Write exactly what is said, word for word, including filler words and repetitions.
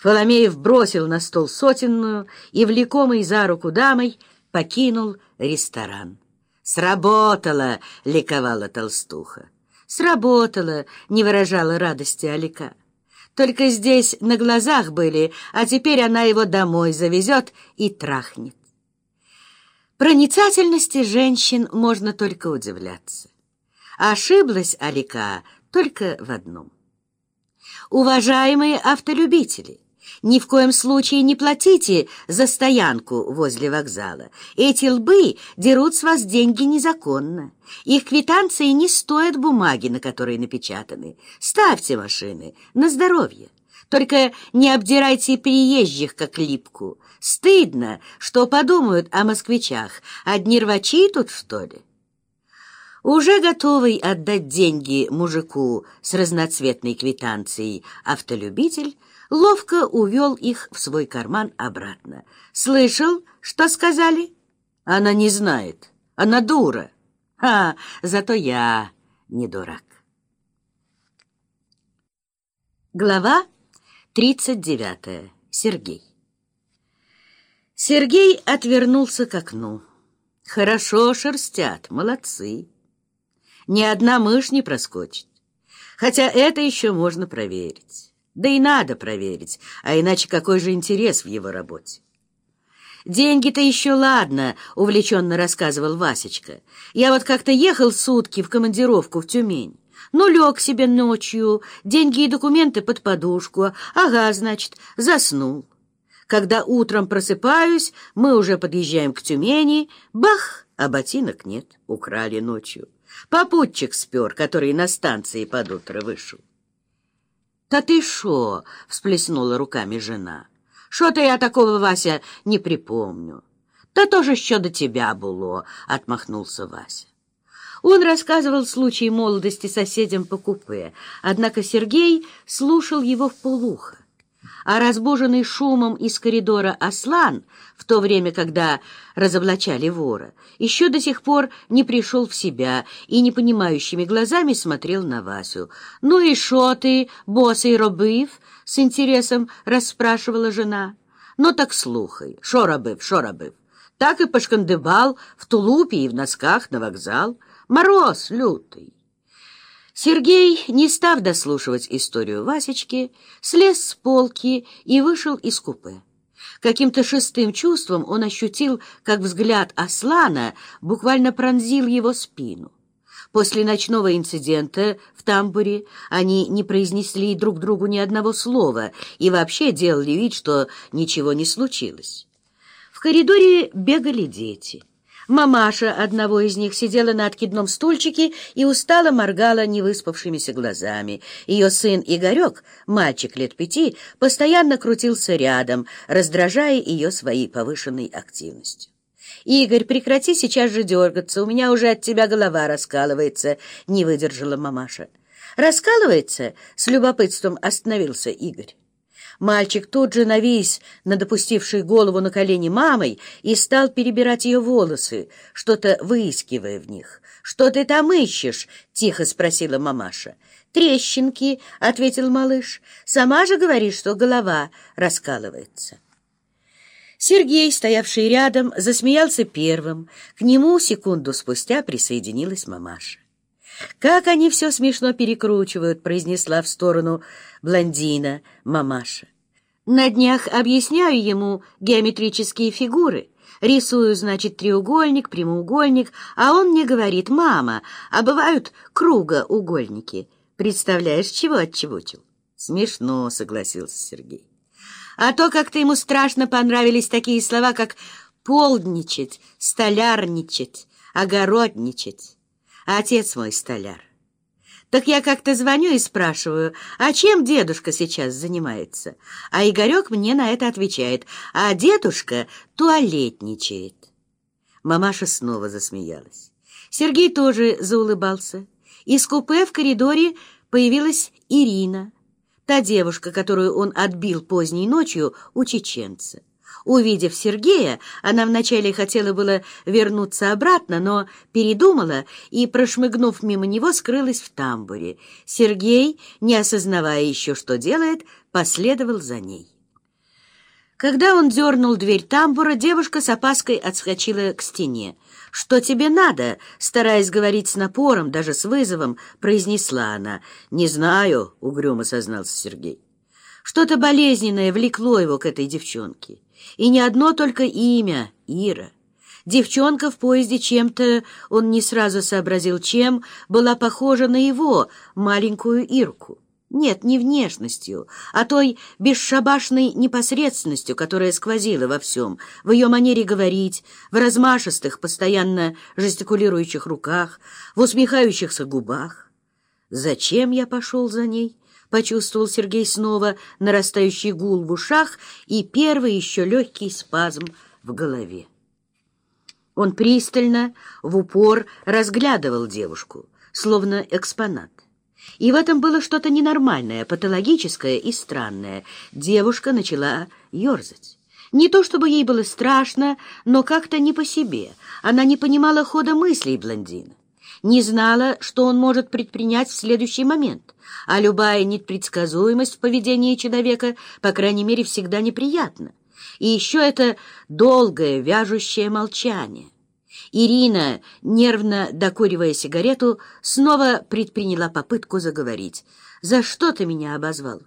Фоломеев бросил на стол сотенную и, влекомый за руку дамой, покинул ресторан. «Сработало!» — ликовала толстуха. «Сработало!» — не выражала радости Алика. «Только здесь на глазах были, а теперь она его домой завезет и трахнет». Проницательности женщин можно только удивляться. Ошиблась Алика только в одном. Уважаемые автолюбители, ни в коем случае не платите за стоянку возле вокзала. Эти лбы дерут с вас деньги незаконно. Их квитанции не стоят бумаги, на которой напечатаны. Ставьте машины на здоровье. Только не обдирайте приезжих, как липку. Стыдно, что подумают о москвичах. Одни рвачи тут, что ли? Уже готовый отдать деньги мужику с разноцветной квитанцией автолюбитель ловко увел их в свой карман обратно. «Слышал, что сказали?» «Она не знает. Она дура». «А, зато я не дурак». Глава тридцать девятая. Сергей. Сергей отвернулся к окну. «Хорошо шерстят, молодцы. Ни одна мышь не проскочит. Хотя это еще можно проверить. Да и надо проверить, а иначе какой же интерес в его работе?» «Деньги-то еще ладно», — увлеченно рассказывал Васечка. «Я вот как-то ехал сутки в командировку в Тюмень. Ну, лег себе ночью, деньги и документы под подушку. Ага, значит, заснул. Когда утром просыпаюсь, мы уже подъезжаем к Тюмени. Бах, а ботинок нет, украли ночью. Попутчик спер, который на станции под утро вышел». «Да ты шо?» — всплеснула руками жена. «Шо-то я такого, Вася, не припомню». «Да тоже що до тебя было», — отмахнулся Вася. Он рассказывал случай молодости соседям по купе, однако Сергей слушал его вполуха. А разбуженный шумом из коридора Аслан, в то время, когда разоблачали вора, еще до сих пор не пришел в себя и непонимающими глазами смотрел на Васю. «Ну и шо ты, босий робив?» — с интересом расспрашивала жена. «Ну так слухай, шо робив, шо робив? Так и пошкандыбал в тулупе и в носках на вокзал. Мороз лютый». Сергей, не став дослушивать историю Васечки, слез с полки и вышел из купе. Каким-то шестым чувством он ощутил, как взгляд Аслана буквально пронзил его спину. После ночного инцидента в тамбуре они не произнесли друг другу ни одного слова и вообще делали вид, что ничего не случилось. В коридоре бегали дети. Мамаша одного из них сидела на откидном стульчике и устало моргала невыспавшимися глазами. Ее сын Игорек, мальчик лет пяти, постоянно крутился рядом, раздражая ее своей повышенной активностью. «Игорь, прекрати сейчас же дергаться, у меня уже от тебя голова раскалывается», — не выдержала мамаша. «Раскалывается?» — с любопытством остановился Игорь. Мальчик тут же навис над опустившей голову на колени мамой и стал перебирать ее волосы, что-то выискивая в них. «Что ты там ищешь?» — тихо спросила мамаша. «Трещинки», — ответил малыш. «Сама же говоришь, что голова раскалывается». Сергей, стоявший рядом, засмеялся первым. К нему секунду спустя присоединилась мамаша. «Как они все смешно перекручивают», — произнесла в сторону блондина мамаша. «На днях объясняю ему геометрические фигуры. Рисую, значит, треугольник, прямоугольник, а он мне говорит: мама, а бывают кругоугольники. Представляешь, чего отчебучил?» «Смешно», — согласился Сергей. «А то как-то ему страшно понравились такие слова, как полдничать, столярничать, огородничать. Отец мой столяр. Так я как-то звоню и спрашиваю, а чем дедушка сейчас занимается? А Игорек мне на это отвечает: а дедушка туалетничает». Мамаша снова засмеялась. Сергей тоже заулыбался. Из купе в коридоре появилась Ирина, та девушка, которую он отбил поздней ночью у чеченца. Увидев Сергея, она вначале хотела было вернуться обратно, но передумала и, прошмыгнув мимо него, скрылась в тамбуре. Сергей, не осознавая еще, что делает, последовал за ней. Когда он дернул дверь тамбура, девушка с опаской отскочила к стене. «Что тебе надо?» — стараясь говорить с напором, даже с вызовом, произнесла она. «Не знаю», — угрюмо сознался Сергей. Что-то болезненное влекло его к этой девчонке. И не одно только имя — Ира. Девчонка в поезде чем-то, он не сразу сообразил чем, была похожа на его, маленькую Ирку. Нет, не внешностью, а той бесшабашной непосредственностью, которая сквозила во всем, в ее манере говорить, в размашистых, постоянно жестикулирующих руках, в усмехающихся губах. «Зачем я пошел за ней?» — почувствовал Сергей снова нарастающий гул в ушах и первый еще легкий спазм в голове. Он пристально, в упор разглядывал девушку, словно экспонат. И в этом было что-то ненормальное, патологическое и странное. Девушка начала ерзать. Не то чтобы ей было страшно, но как-то не по себе. Она не понимала хода мыслей блондина. Не знала, что он может предпринять в следующий момент. А любая непредсказуемость в поведении человека, по крайней мере, всегда неприятна. И еще это долгое, вяжущее молчание. Ирина, нервно докуривая сигарету, снова предприняла попытку заговорить. «За что ты меня обозвал?